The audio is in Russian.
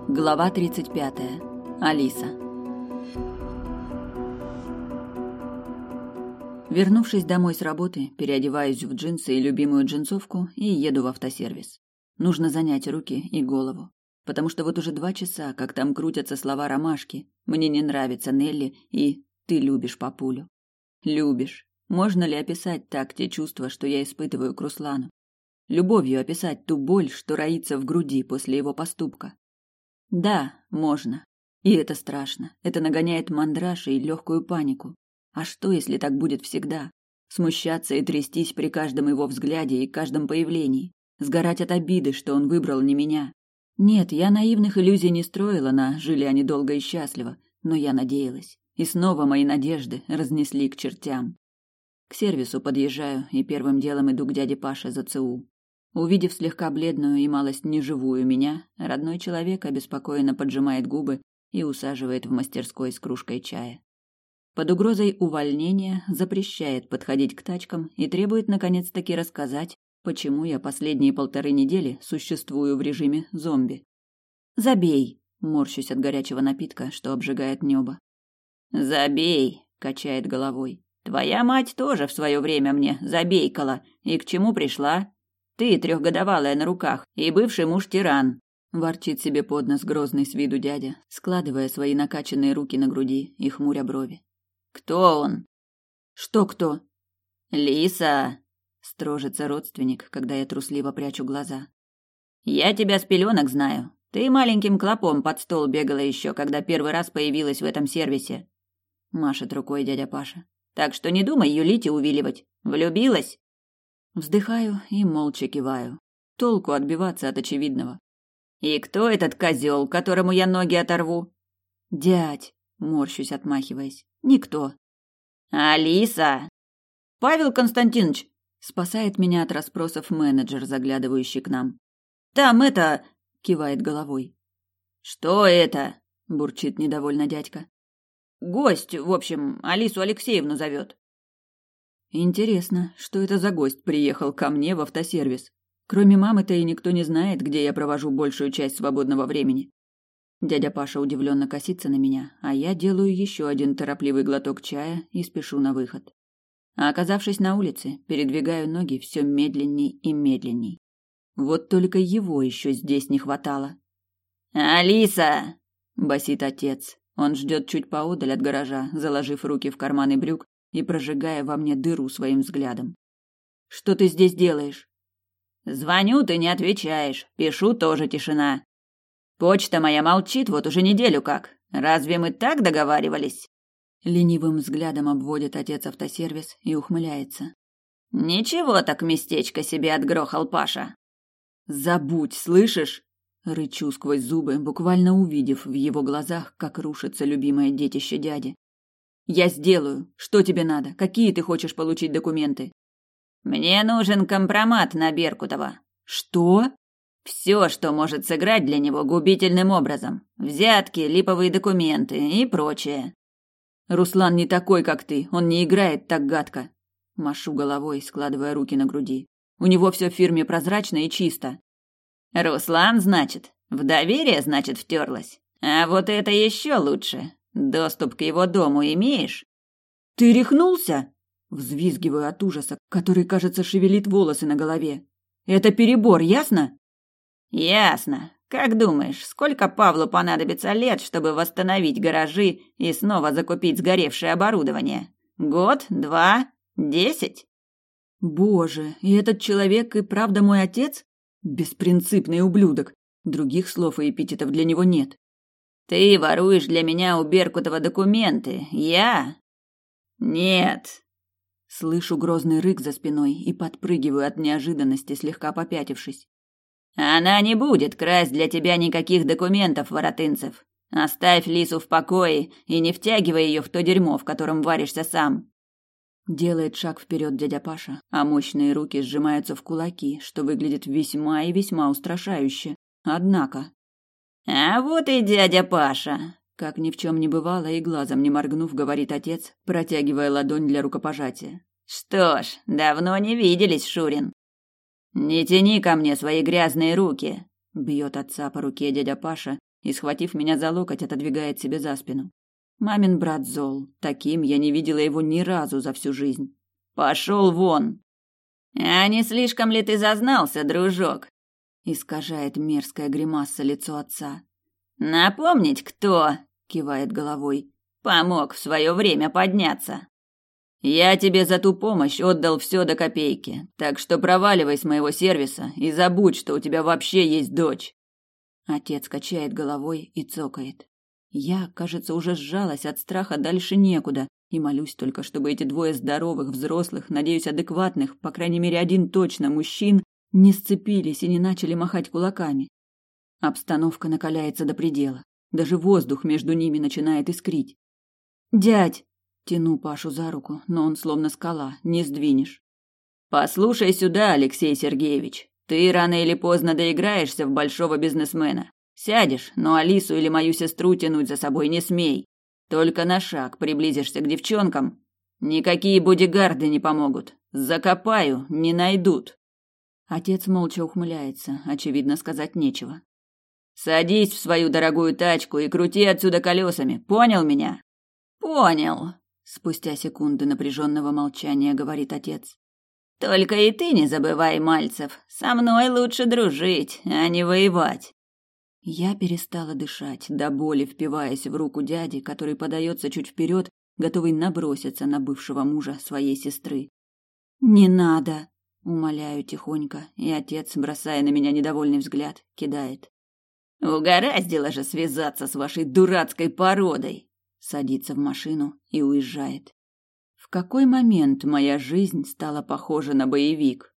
Глава 35. Алиса. Вернувшись домой с работы, переодеваюсь в джинсы и любимую джинсовку и еду в автосервис. Нужно занять руки и голову, потому что вот уже 2 часа, как там крутятся слова ромашки, мне не нравится Нелли и ты любишь папулю. Любишь. Можно ли описать так те чувства, что я испытываю к Руслану? Любовью описать ту боль, что роится в груди после его поступка? Да, можно. И это страшно. Это нагоняет мандраж и легкую панику. А что, если так будет всегда? Смущаться и трястись при каждом его взгляде и каждом появлении. Сгорать от обиды, что он выбрал не меня. Нет, я наивных иллюзий не строила на «жили они долго и счастливо», но я надеялась. И снова мои надежды разнесли к чертям. К сервису подъезжаю и первым делом иду к дяде Паше за ЦУ. Увидев слегка бледную и малость неживую меня, родной человек обеспокоенно поджимает губы и усаживает в мастерской с кружкой чая. Под угрозой увольнения запрещает подходить к тачкам и требует наконец-таки рассказать, почему я последние 1,5 недели существую в режиме зомби. «Забей!» – морщусь от горячего напитка, что обжигает небо. «Забей!» – качает головой. «Твоя мать тоже в свое время мне забейкала. И к чему пришла? Ты 3-годовалая на руках и бывший муж-тиран!» Ворчит себе под нос грозный с виду дядя, складывая свои накачанные руки на груди и хмуря брови. «Кто он?» «Что кто?» «Лиса!» – строжится родственник, когда я трусливо прячу глаза. «Я тебя с пеленок знаю. Ты маленьким клопом под стол бегала еще, когда первый раз появилась в этом сервисе», – машет рукой дядя Паша. «Так что не думай юлить и увиливать. Влюбилась?» Вздыхаю и молча киваю. Толку отбиваться от очевидного. «И кто этот козел, которому я ноги оторву?» «Дядь», – морщусь, отмахиваясь. «Никто». «Алиса!» «Павел Константинович!» – спасает меня от расспросов менеджер, заглядывающий к нам. «Там это...» – кивает головой. «Что это?» – бурчит недовольно дядька. «Гость, в общем, Алису Алексеевну зовет». Интересно, что это за гость приехал ко мне в автосервис? Кроме мамы-то и никто не знает, где я провожу большую часть свободного времени. Дядя Паша удивленно косится на меня, а я делаю еще один торопливый глоток чая и спешу на выход. А оказавшись на улице, передвигаю ноги все медленней и медленней. Вот только его еще здесь не хватало. «Алиса!» – басит отец. Он ждет чуть поодаль от гаража, заложив руки в карманы брюк и прожигая во мне дыру своим взглядом. «Что ты здесь делаешь?» «Звоню, ты не отвечаешь. Пишу, тоже тишина. Почта моя молчит вот уже неделю как. Разве мы так договаривались?» Ленивым взглядом обводит отец автосервис и ухмыляется. «Ничего так местечко себе отгрохал Паша». «Забудь, слышишь?» Рычу сквозь зубы, буквально увидев в его глазах, как рушится любимое детище дяди. «Я сделаю. Что тебе надо? Какие ты хочешь получить документы?» «Мне нужен компромат на Беркутова». «Что?» «Все, что может сыграть для него губительным образом. Взятки, липовые документы и прочее». «Руслан не такой, как ты. Он не играет так гадко». Машу головой, складывая руки на груди. «У него все в фирме прозрачно и чисто». «Руслан, значит? В доверие, значит, втерлась? А вот это еще лучше. Доступ к его дому имеешь?» «Ты рехнулся?» Взвизгиваю от ужаса, который, кажется, шевелит волосы на голове. «Это перебор, ясно?» «Ясно. Как думаешь, сколько Павлу понадобится лет, чтобы восстановить гаражи и снова закупить сгоревшее оборудование? Год? 2? 10?» «Боже, и этот человек и правда мой отец? Беспринципный ублюдок. Других слов и эпитетов для него нет». «Ты воруешь для меня у Беркутова документы. Я?» «Нет». Слышу грозный рык за спиной и подпрыгиваю от неожиданности, слегка попятившись. «Она не будет красть для тебя никаких документов, Воротынцев. Оставь Лису в покое и не втягивай ее в то дерьмо, в котором варишься сам». Делает шаг вперед дядя Паша, а мощные руки сжимаются в кулаки, что выглядит весьма и весьма устрашающе. Однако... «А вот и дядя Паша!» Как ни в чем не бывало и глазом не моргнув, говорит отец, протягивая ладонь для рукопожатия. «Что ж, давно не виделись, Шурин». «Не тяни ко мне свои грязные руки!» Бьет отца по руке дядя Паша и, схватив меня за локоть, отодвигает себе за спину. Мамин брат зол. Таким я не видела его ни разу за всю жизнь. «Пошел вон!» «А не слишком ли ты зазнался, дружок?» Искажает мерзкая гримаса лицо отца. «Напомнить, кто?» — кивает головой. «Помог в свое время подняться». «Я тебе за ту помощь отдал все до копейки, так что проваливай с моего сервиса и забудь, что у тебя вообще есть дочь». Отец качает головой и цокает. Я, кажется, уже сжалась от страха дальше некуда и молюсь только, чтобы эти двое здоровых, взрослых, надеюсь, адекватных, по крайней мере, один точно мужчин, не сцепились и не начали махать кулаками. Обстановка накаляется до предела. Даже воздух между ними начинает искрить. «Дядь!» — тяну Пашу за руку, но он словно скала, не сдвинешь. «Послушай сюда, Алексей Сергеевич. Ты рано или поздно доиграешься в большого бизнесмена. Сядешь, но Алису или мою сестру тянуть за собой не смей. Только на шаг приблизишься к девчонкам. Никакие бодигарды не помогут. Закопаю, не найдут». Отец молча ухмыляется, очевидно, сказать нечего. «Садись в свою дорогую тачку и крути отсюда колесами. Понял меня?» «Понял», — спустя секунды напряженного молчания говорит отец. «Только и ты не забывай, Мальцев, со мной лучше дружить, а не воевать». Я перестала дышать, до боли впиваясь в руку дяди, который подается чуть вперед, готовый наброситься на бывшего мужа своей сестры. «Не надо», — умоляю тихонько, и отец, бросая на меня недовольный взгляд, кидает. «Угораздило же связаться с вашей дурацкой породой!» Садится в машину и уезжает. В какой момент моя жизнь стала похожа на боевик?